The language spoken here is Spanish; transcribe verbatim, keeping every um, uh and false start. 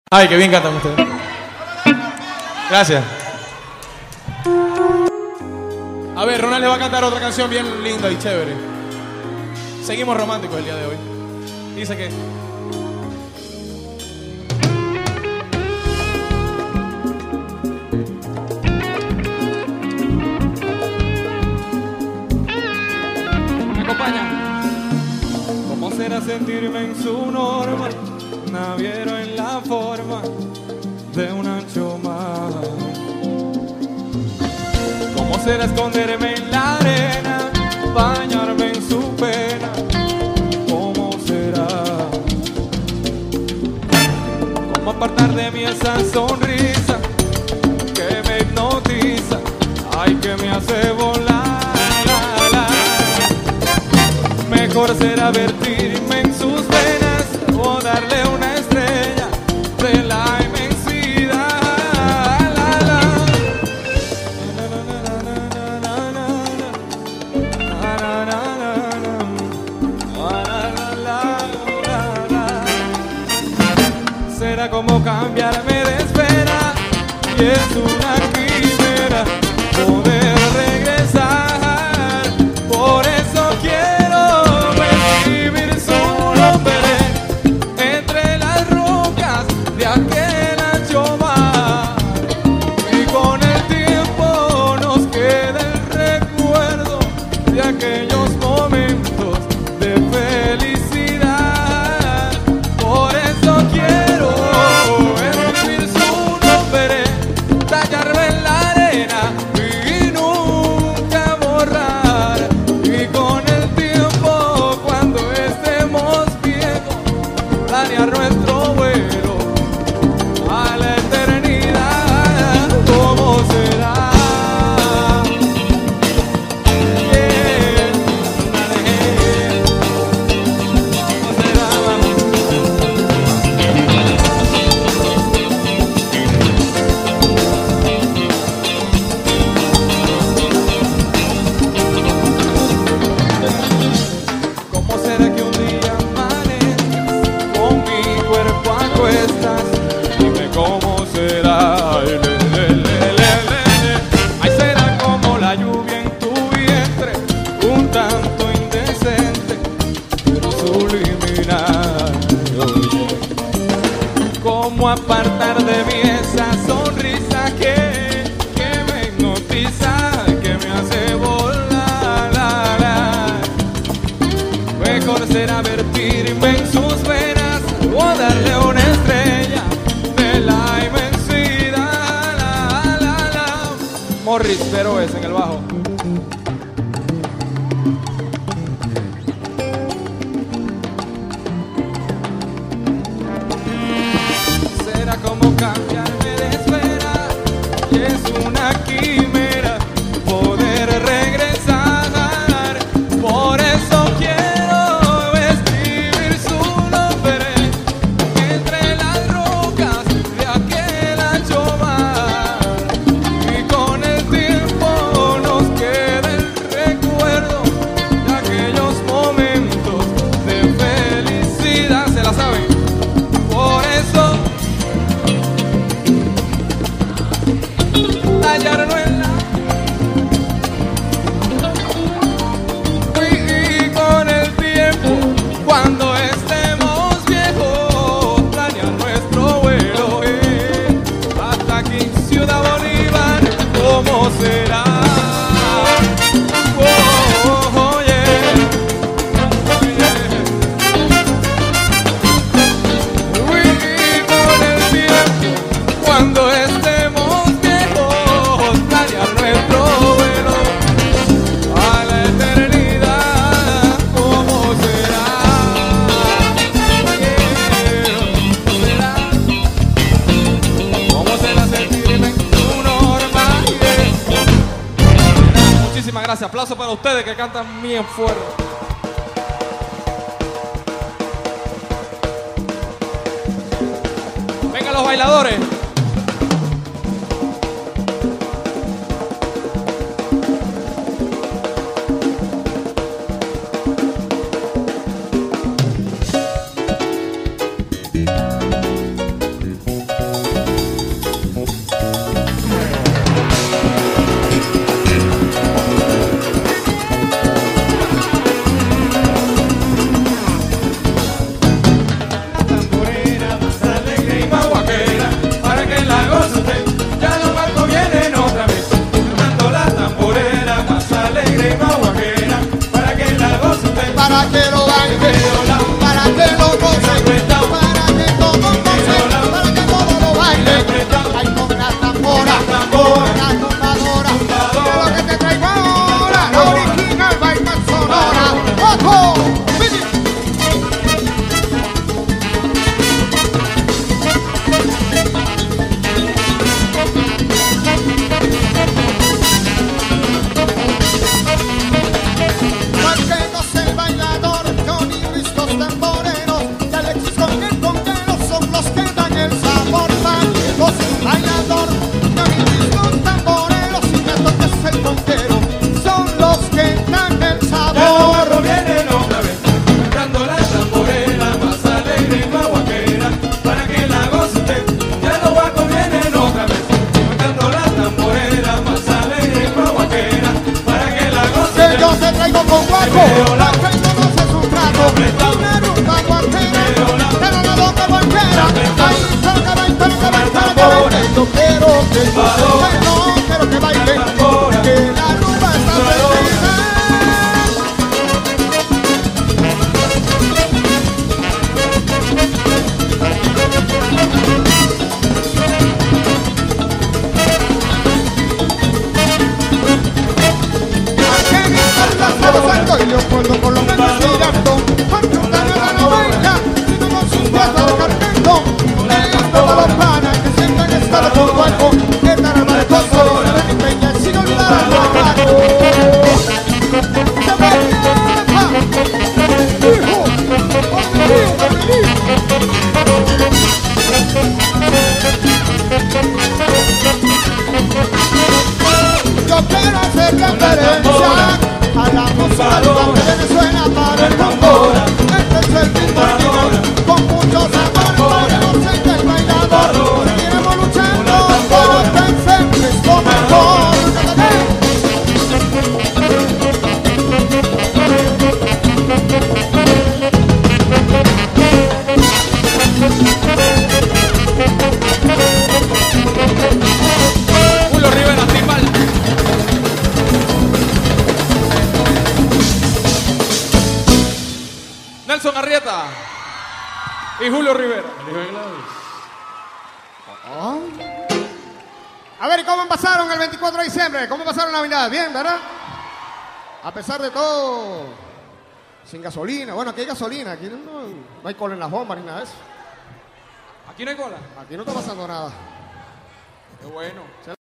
Ay, qué bien cantan ustedes. Gracias. A ver, Ronald le va a cantar otra canción bien linda y chévere. Seguimos románticos el día de hoy. Dice que... ¿Me acompaña? ¿Cómo será sentirme en su norma? Naviero en la forma de un ancho mar. ¿Cómo será esconderme en la arena, bañarme en su pena? ¿Cómo será? ¿Cómo apartar de mí esa sonrisa que me hipnotiza? Ay, que me hace volar. Mejor será vertirme en sus venas o darle una estrella de la inmensidad. La, la. Será como cambiarme de esfera y es una quimera poder regresar. Por eso quiero recibir su nombre entre las rocas de aquel ancho mar, y con el tiempo nos queda el recuerdo de aquellos momentos de felicidad. Por eso quiero escribir su nombre, tallarlo en la arena y nunca borrar. Y con el tiempo, cuando estemos viejos, planear nuestro vuelo a la eternidad. ¿Cómo será? Yeah. ¿Cómo será? ¿Cómo será que un día amanezcas con mi cuerpo a cuestas? Dime cómo será. Le, le, le, le, le, le. Ay, será como la lluvia en tu vientre, un tanto indecente, pero subliminal. Oye, ¿cómo apartar de mí esa sonrisa que, que me hipnotiza, que me hace volar? La, la. Mejor será vertirme en sus venas o darle una estrella de la inmensidad. La, la, la. Morris, pero es en el bajo. Será como cambiarme de esfera y es una quimera poder regresar. Por eso quiero escribir su nombre entre las rocas de aquel ancho mar, y con el tiempo nos queda el recuerdo de aquellos momentos de felicidad. ¿Se la saben? Por eso tallarlo en la y con el tiempo, cuando estemos viejos, planear nuestro vuelo eh, hasta aquí Ciudad Bolívar. ¿Cómo será? Oh, oh, oh, yeah. Y con el tiempo, cuando estemos viejos, planear nuestro vuelo a la eternidad. ¿Cómo será? ¿Cómo será? ¿Cómo será sentirme en tu norma? Yeah. Muchísimas gracias. Aplausos para ustedes que cantan bien fuerte. Vengan los bailadores. Y Julio Rivera. Oh. A ver, ¿cómo pasaron el veinticuatro de diciembre? ¿Cómo pasaron la Navidad? Bien, ¿verdad? A pesar de todo, sin gasolina. Bueno, aquí hay gasolina. Aquí no, no hay cola en las bombas ni nada de eso. ¿Aquí no hay cola? Aquí no está pasando nada. Qué bueno.